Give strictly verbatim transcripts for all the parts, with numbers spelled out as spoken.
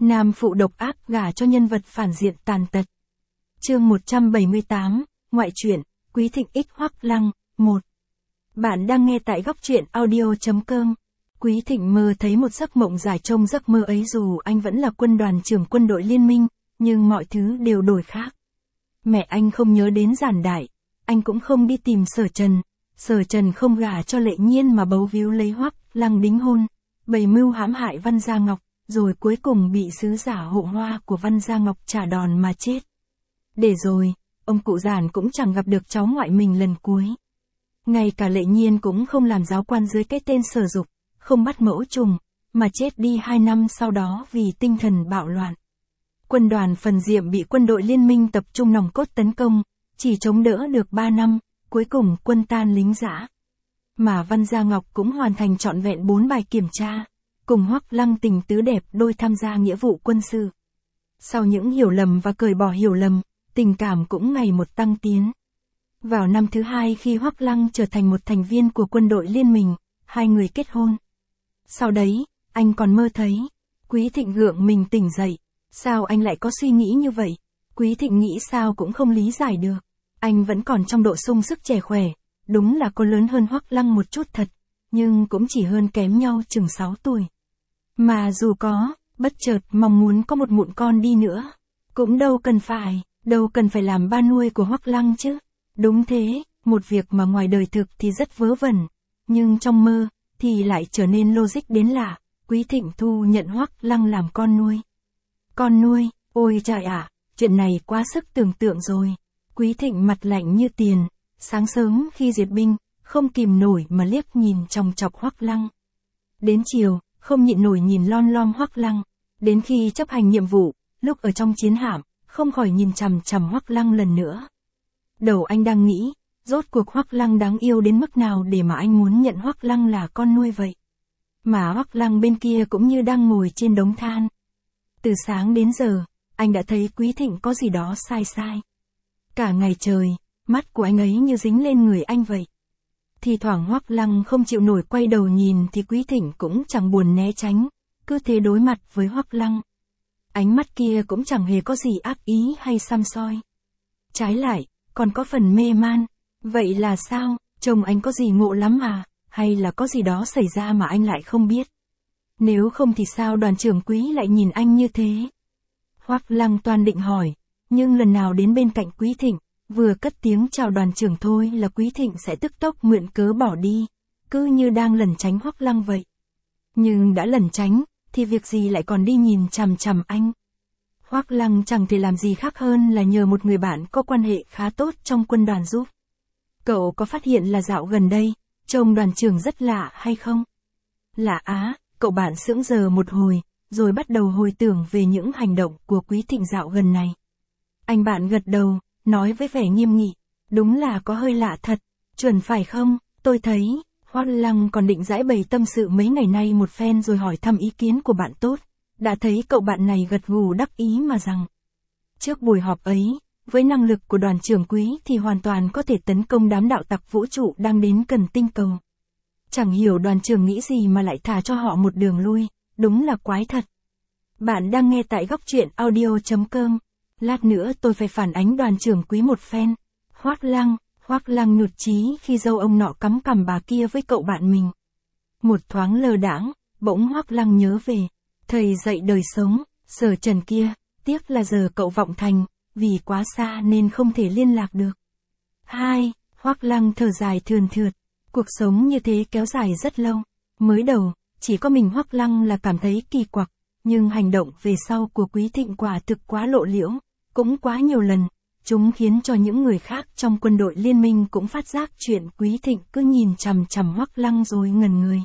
Nam phụ độc ác gả cho nhân vật phản diện tàn tật. Chương một trăm bảy mươi tám, Ngoại truyện, Quý Thịnh x Hoắc Lăng, một. Bạn đang nghe tại góc truyện audio chấm com. Quý Thịnh mơ thấy một giấc mộng dài, trong giấc mơ ấy dù anh vẫn là quân đoàn trưởng quân đội liên minh, nhưng mọi thứ đều đổi khác. Mẹ anh không nhớ đến Giản Đại, anh cũng không đi tìm Sở Trần, Sở Trần không gả cho Lệ Nhiên mà bấu víu lấy Hoắc Lăng đính hôn, bày mưu hãm hại Văn Gia Ngọc, rồi cuối cùng bị sứ giả hộ hoa của Văn Gia Ngọc trả đòn mà chết. Để rồi, ông cụ Giản cũng chẳng gặp được cháu ngoại mình lần cuối. Ngay cả Lệ Nhiên cũng không làm giáo quan dưới cái tên Sở Dục, không bắt mẫu trùng, mà chết đi hai năm sau đó vì tinh thần bạo loạn. Quân đoàn Phần Diệm bị quân đội liên minh tập trung nòng cốt tấn công, chỉ chống đỡ được ba năm, cuối cùng quân tan lính dã. Mà Văn Gia Ngọc cũng hoàn thành trọn vẹn bốn bài kiểm tra, cùng Hoắc Lăng tình tứ đẹp đôi tham gia nghĩa vụ quân sự. Sau những hiểu lầm và cởi bỏ hiểu lầm, tình cảm cũng ngày một tăng tiến. Vào năm thứ hai khi Hoắc Lăng trở thành một thành viên của quân đội liên minh, hai người kết hôn. Sau đấy, anh còn mơ thấy, Quý Thịnh gượng mình tỉnh dậy. Sao anh lại có suy nghĩ như vậy? Quý Thịnh nghĩ sao cũng không lý giải được. Anh vẫn còn trong độ sung sức trẻ khỏe, đúng là cô lớn hơn Hoắc Lăng một chút thật, nhưng cũng chỉ hơn kém nhau chừng sáu tuổi. Mà dù có, bất chợt mong muốn có một mụn con đi nữa, cũng đâu cần phải, đâu cần phải làm ba nuôi của Hoắc Lăng chứ. Đúng thế, một việc mà ngoài đời thực thì rất vớ vẩn, nhưng trong mơ, thì lại trở nên logic đến lạ. Quý Thịnh thu nhận Hoắc Lăng làm con nuôi. Con nuôi, ôi trời ạ, chuyện này quá sức tưởng tượng rồi. Quý Thịnh mặt lạnh như tiền, sáng sớm khi duyệt binh, không kìm nổi mà liếc nhìn chòng chọc Hoắc Lăng. Đến chiều, không nhịn nổi nhìn lon lom Hoắc Lăng. Đến khi chấp hành nhiệm vụ, lúc ở trong chiến hạm, không khỏi nhìn chằm chằm Hoắc Lăng lần nữa. Đầu anh đang nghĩ, rốt cuộc Hoắc Lăng đáng yêu đến mức nào để mà anh muốn nhận Hoắc Lăng là con nuôi vậy. Mà Hoắc Lăng bên kia cũng như đang ngồi trên đống than. Từ sáng đến giờ, anh đã thấy Quý Thịnh có gì đó sai sai. Cả ngày trời, mắt của anh ấy như dính lên người anh vậy. Thì thoảng Hoắc Lăng không chịu nổi quay đầu nhìn thì Quý Thịnh cũng chẳng buồn né tránh, cứ thế đối mặt với Hoắc Lăng. Ánh mắt kia cũng chẳng hề có gì ác ý hay săm soi. Trái lại, còn có phần mê man. Vậy là sao, chồng anh có gì ngộ lắm à, hay là có gì đó xảy ra mà anh lại không biết? Nếu không thì sao đoàn trưởng Quý lại nhìn anh như thế? Hoắc Lăng toan định hỏi, nhưng lần nào đến bên cạnh Quý Thịnh, vừa cất tiếng chào đoàn trưởng thôi là Quý Thịnh sẽ tức tốc mượn cớ bỏ đi, cứ như đang lẩn tránh Hoắc Lăng vậy. Nhưng đã lẩn tránh, thì việc gì lại còn đi nhìn chằm chằm anh? Hoắc Lăng chẳng thể làm gì khác hơn là nhờ một người bạn có quan hệ khá tốt trong quân đoàn giúp. Cậu có phát hiện là dạo gần đây, trông đoàn trưởng rất lạ hay không? Lạ á, cậu bạn sững sờ một hồi, rồi bắt đầu hồi tưởng về những hành động của Quý Thịnh dạo gần này. Anh bạn gật đầu, nói với vẻ nghiêm nghị, đúng là có hơi lạ thật, chuẩn phải không? Tôi thấy, Hoắc Lăng còn định giải bày tâm sự mấy ngày nay một phen rồi hỏi thăm ý kiến của bạn tốt. Đã thấy cậu bạn này gật gù đắc ý mà rằng, trước buổi họp ấy, với năng lực của đoàn trưởng Quý thì hoàn toàn có thể tấn công đám đạo tặc vũ trụ đang đến gần tinh cầu. Chẳng hiểu đoàn trưởng nghĩ gì mà lại thả cho họ một đường lui, đúng là quái thật. Bạn đang nghe tại góc truyện audio chấm com. Lát nữa tôi phải phản ánh đoàn trưởng Quý một phen. Hoắc Lăng, Hoắc Lăng nhụt chí khi dâu ông nọ cắm cằm bà kia với cậu bạn mình. Một thoáng lơ đãng, bỗng Hoắc Lăng nhớ về thầy dạy đời sống, Sở Trần kia, tiếc là giờ cậu vọng thành, vì quá xa nên không thể liên lạc được. Hai, Hoắc Lăng thở dài thườn thượt, cuộc sống như thế kéo dài rất lâu. Mới đầu, chỉ có mình Hoắc Lăng là cảm thấy kỳ quặc, nhưng hành động về sau của Quý Thịnh quả thực quá lộ liễu, cũng quá nhiều lần. Chúng khiến cho những người khác trong quân đội liên minh cũng phát giác chuyện Quý Thịnh cứ nhìn chằm chằm Hoắc Lăng rồi ngẩn người.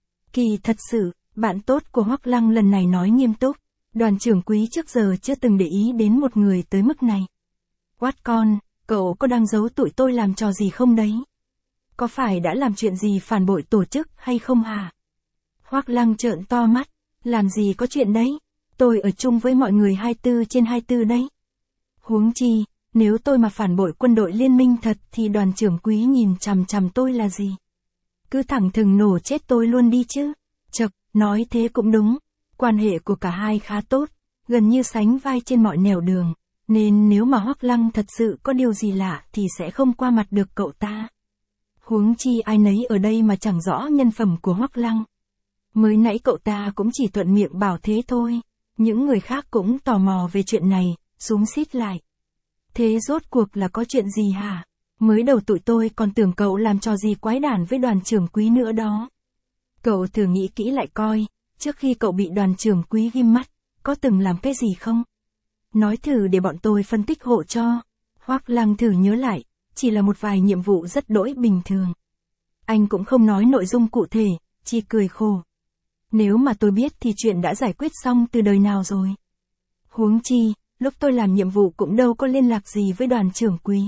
Kỳ thật sự, bạn tốt của Hoắc Lăng lần này nói nghiêm túc, đoàn trưởng Quý trước giờ chưa từng để ý đến một người tới mức này. Quát con, cậu có đang giấu tụi tôi làm trò gì không đấy? Có phải đã làm chuyện gì phản bội tổ chức hay không hả? Hoắc Lăng trợn to mắt, làm gì có chuyện đấy, tôi ở chung với mọi người hai mươi bốn trên hai mươi bốn đấy. Huống chi, nếu tôi mà phản bội quân đội liên minh thật thì đoàn trưởng Quý nhìn chằm chằm tôi là gì? Cứ thẳng thừng nổ chết tôi luôn đi chứ. Chậc, nói thế cũng đúng, quan hệ của cả hai khá tốt, gần như sánh vai trên mọi nẻo đường, nên nếu mà Hoắc Lăng thật sự có điều gì lạ thì sẽ không qua mặt được cậu ta. Huống chi ai nấy ở đây mà chẳng rõ nhân phẩm của Hoắc Lăng. Mới nãy cậu ta cũng chỉ thuận miệng bảo thế thôi, những người khác cũng tò mò về chuyện này, xúm xít lại. Thế rốt cuộc là có chuyện gì hả? Mới đầu tụi tôi còn tưởng cậu làm trò gì quái đản với đoàn trưởng Quý nữa đó. Cậu thử nghĩ kỹ lại coi, trước khi cậu bị đoàn trưởng Quý ghim mắt, có từng làm cái gì không? Nói thử để bọn tôi phân tích hộ cho. Hoắc Lăng thử nhớ lại, chỉ là một vài nhiệm vụ rất đỗi bình thường. Anh cũng không nói nội dung cụ thể, chỉ cười khổ. Nếu mà tôi biết thì chuyện đã giải quyết xong từ đời nào rồi. Huống chi, lúc tôi làm nhiệm vụ cũng đâu có liên lạc gì với đoàn trưởng Quý.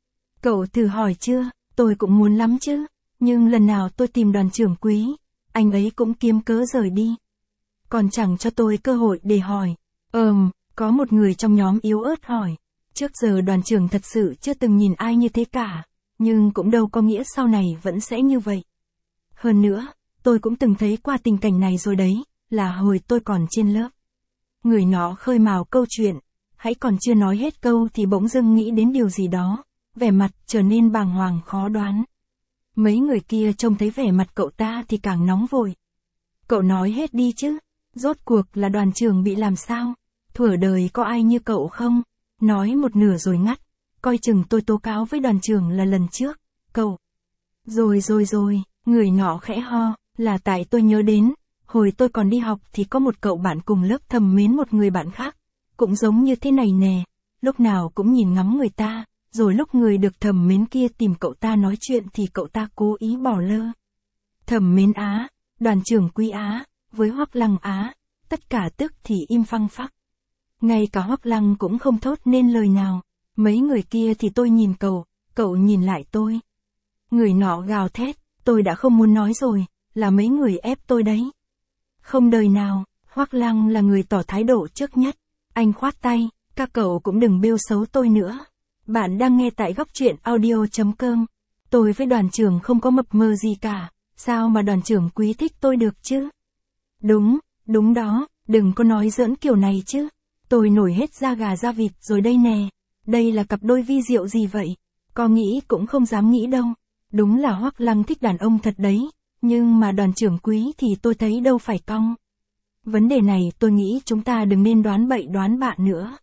Cậu thử hỏi chưa, tôi cũng muốn lắm chứ, nhưng lần nào tôi tìm đoàn trưởng Quý, anh ấy cũng kiếm cớ rời đi. Còn chẳng cho tôi cơ hội để hỏi. Ờm, có một người trong nhóm yếu ớt hỏi. Trước giờ đoàn trưởng thật sự chưa từng nhìn ai như thế cả, nhưng cũng đâu có nghĩa sau này vẫn sẽ như vậy. Hơn nữa, tôi cũng từng thấy qua tình cảnh này rồi đấy, là hồi tôi còn trên lớp. Người nó khơi mào câu chuyện, hãy còn chưa nói hết câu thì bỗng dưng nghĩ đến điều gì đó, vẻ mặt trở nên bàng hoàng khó đoán. Mấy người kia trông thấy vẻ mặt cậu ta thì càng nóng vội. Cậu nói hết đi chứ, rốt cuộc là đoàn trưởng bị làm sao? Thuở đời có ai như cậu không? Nói một nửa rồi ngắt, coi chừng tôi tố cáo với đoàn trưởng là lần trước, cậu. Rồi rồi rồi, người nọ khẽ ho, là tại tôi nhớ đến, hồi tôi còn đi học thì có một cậu bạn cùng lớp thầm mến một người bạn khác, cũng giống như thế này nè, lúc nào cũng nhìn ngắm người ta, rồi lúc người được thầm mến kia tìm cậu ta nói chuyện thì cậu ta cố ý bỏ lơ. Thầm mến á, đoàn trưởng Quý á, với Hoắc Lăng á, tất cả tức thì im phăng phắc. Ngay cả Hoắc Lăng cũng không thốt nên lời nào, mấy người kia thì tôi nhìn cậu, cậu nhìn lại tôi. Người nọ gào thét, tôi đã không muốn nói rồi, là mấy người ép tôi đấy. Không đời nào, Hoắc Lăng là người tỏ thái độ trước nhất, anh khoát tay, các cậu cũng đừng bêu xấu tôi nữa. Bạn đang nghe tại góc truyện audio chấm com. Tôi với đoàn trưởng không có mập mờ gì cả, sao mà đoàn trưởng Quý thích tôi được chứ? Đúng, đúng đó, đừng có nói giỡn kiểu này chứ. Tôi nổi hết da gà da vịt rồi đây nè. Đây là cặp đôi vi diệu gì vậy? Có nghĩ cũng không dám nghĩ đâu. Đúng là Hoắc Lăng thích đàn ông thật đấy, nhưng mà đoàn trưởng Quý thì tôi thấy đâu phải cong. Vấn đề này tôi nghĩ chúng ta đừng nên đoán bậy đoán bạ nữa.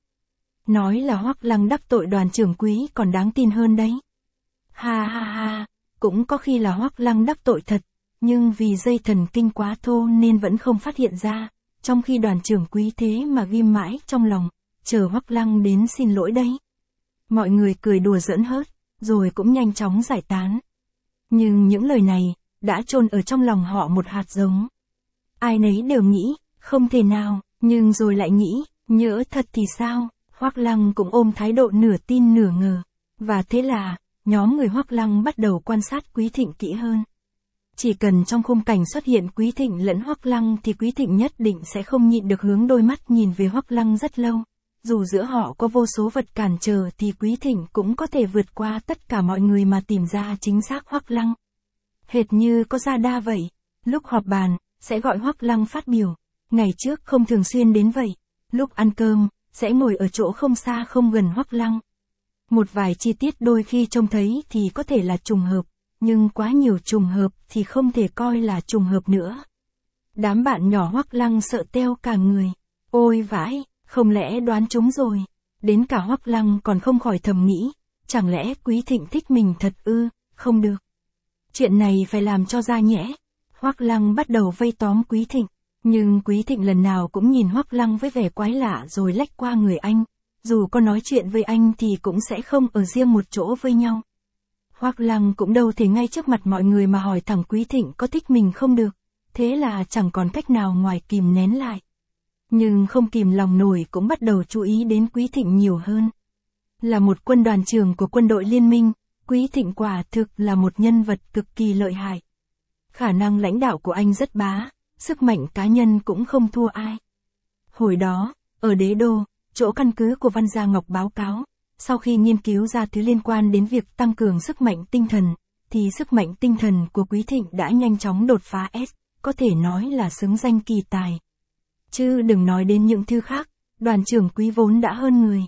Nói là Hoắc Lăng đắc tội đoàn trưởng Quý còn đáng tin hơn đấy. Ha ha ha, cũng có khi là Hoắc Lăng đắc tội thật, nhưng vì dây thần kinh quá thô nên vẫn không phát hiện ra, trong khi đoàn trưởng Quý thế mà ghim mãi trong lòng, chờ Hoắc Lăng đến xin lỗi đấy. Mọi người cười đùa giỡn hớt, rồi cũng nhanh chóng giải tán. Nhưng những lời này, đã chôn ở trong lòng họ một hạt giống. Ai nấy đều nghĩ, không thể nào, nhưng rồi lại nghĩ, nhỡ thật thì sao? Hoắc Lăng cũng ôm thái độ nửa tin nửa ngờ. Và thế là, nhóm người Hoắc Lăng bắt đầu quan sát Quý Thịnh kỹ hơn. Chỉ cần trong khung cảnh xuất hiện Quý Thịnh lẫn Hoắc Lăng thì Quý Thịnh nhất định sẽ không nhịn được hướng đôi mắt nhìn về Hoắc Lăng rất lâu. Dù giữa họ có vô số vật cản trở thì Quý Thịnh cũng có thể vượt qua tất cả mọi người mà tìm ra chính xác Hoắc Lăng. Hệt như có gia đa vậy, lúc họp bàn, sẽ gọi Hoắc Lăng phát biểu. Ngày trước không thường xuyên đến vậy, lúc ăn cơm, sẽ ngồi ở chỗ không xa không gần Hoắc Lăng. Một vài chi tiết đôi khi trông thấy thì có thể là trùng hợp, nhưng quá nhiều trùng hợp thì không thể coi là trùng hợp nữa. Đám bạn nhỏ Hoắc Lăng sợ teo cả người. Ôi vãi, không lẽ đoán trúng rồi. Đến cả Hoắc Lăng còn không khỏi thầm nghĩ, chẳng lẽ Quý Thịnh thích mình thật ư, không được. Chuyện này phải làm cho ra nhẽ. Hoắc Lăng bắt đầu vây tóm Quý Thịnh, nhưng Quý Thịnh lần nào cũng nhìn Hoắc Lăng với vẻ quái lạ rồi lách qua người anh. Dù có nói chuyện với anh thì cũng sẽ không ở riêng một chỗ với nhau. Hoắc Lăng cũng đâu thể ngay trước mặt mọi người mà hỏi thẳng Quý Thịnh có thích mình không được. Thế là chẳng còn cách nào ngoài kìm nén lại. Nhưng không kìm lòng nổi cũng bắt đầu chú ý đến Quý Thịnh nhiều hơn. Là một quân đoàn trưởng của quân đội liên minh, Quý Thịnh quả thực là một nhân vật cực kỳ lợi hại. Khả năng lãnh đạo của anh rất bá, sức mạnh cá nhân cũng không thua ai. Hồi đó, ở Đế Đô, chỗ căn cứ của Văn Gia Ngọc báo cáo, sau khi nghiên cứu ra thứ liên quan đến việc tăng cường sức mạnh tinh thần, thì sức mạnh tinh thần của Quý Thịnh đã nhanh chóng đột phá S, có thể nói là xứng danh kỳ tài. Chứ đừng nói đến những thứ khác, Đoàn trưởng Quý vốn đã hơn người.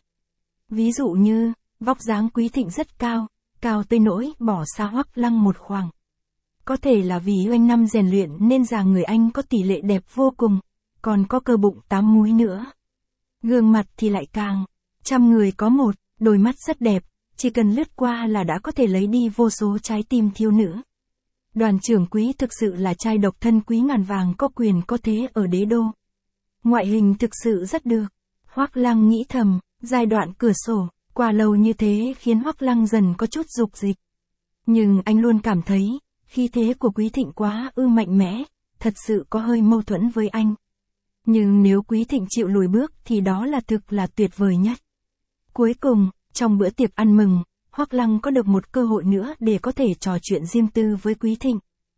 Ví dụ như, vóc dáng Quý Thịnh rất cao, cao tới nỗi bỏ xa Hoắc Lăng một khoảng. Có thể là vì anh năm rèn luyện nên dáng người anh có tỷ lệ đẹp vô cùng, còn có cơ bụng tám múi nữa. Gương mặt thì lại càng, trăm người có một, đôi mắt rất đẹp, chỉ cần lướt qua là đã có thể lấy đi vô số trái tim thiếu nữ. Đoàn trưởng Quý thực sự là trai độc thân quý ngàn vàng có quyền có thế ở đế đô. Ngoại hình thực sự rất được. Hoắc Lăng nghĩ thầm, giai đoạn cửa sổ, qua lâu như thế khiến Hoắc Lăng dần có chút dục dịch. Nhưng anh luôn cảm thấy, khí thế của Quý Thịnh quá ư mạnh mẽ, thật sự có hơi mâu thuẫn với anh. Nhưng nếu Quý Thịnh chịu lùi bước thì đó là thực là tuyệt vời nhất. Cuối cùng, trong bữa tiệc ăn mừng, Hoắc Lăng có được một cơ hội nữa để có thể trò chuyện riêng tư với Quý Thịnh.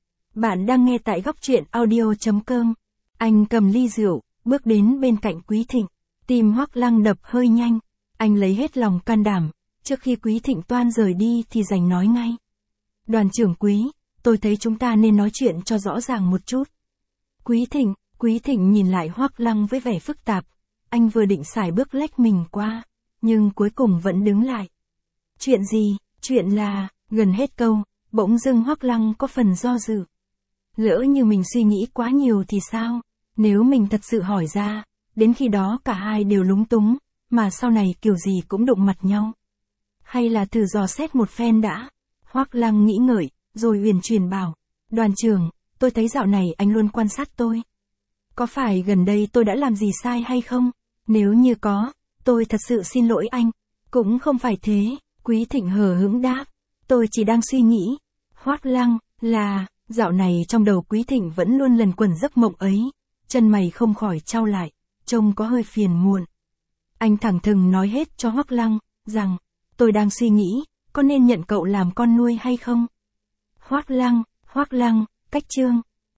Bạn đang nghe tại góc truyện audio chấm com. Anh cầm ly rượu, bước đến bên cạnh Quý Thịnh. Tim Hoắc Lăng đập hơi nhanh. Anh lấy hết lòng can đảm, trước khi Quý Thịnh toan rời đi thì giành nói ngay. Đoàn trưởng Quý, tôi thấy chúng ta nên nói chuyện cho rõ ràng một chút. Quý Thịnh, Quý Thịnh nhìn lại Hoắc Lăng với vẻ phức tạp. Anh vừa định sải bước lách mình qua, nhưng cuối cùng vẫn đứng lại. Chuyện gì? Chuyện là, gần hết câu, bỗng dưng Hoắc Lăng có phần do dự. Lỡ như mình suy nghĩ quá nhiều thì sao? Nếu mình thật sự hỏi ra, đến khi đó cả hai đều lúng túng, mà sau này kiểu gì cũng đụng mặt nhau. Hay là thử dò xét một phen đã? Hoắc Lăng nghĩ ngợi, rồi uyển chuyển bảo, đoàn trưởng, tôi thấy dạo này anh luôn quan sát tôi. Có phải gần đây tôi đã làm gì sai hay không? Nếu như có, tôi thật sự xin lỗi anh. Cũng không phải thế, Quý Thịnh hờ hững đáp, tôi chỉ đang suy nghĩ. Hoắc Lăng, là, dạo này trong đầu Quý Thịnh vẫn luôn lần quẩn giấc mộng ấy, chân mày không khỏi chau lại, trông có hơi phiền muộn. Anh thẳng thừng nói hết cho Hoắc Lăng, rằng, tôi đang suy nghĩ, có nên nhận cậu làm con nuôi hay không? Hoắc Lăng, Hoắc Lăng, cách chương.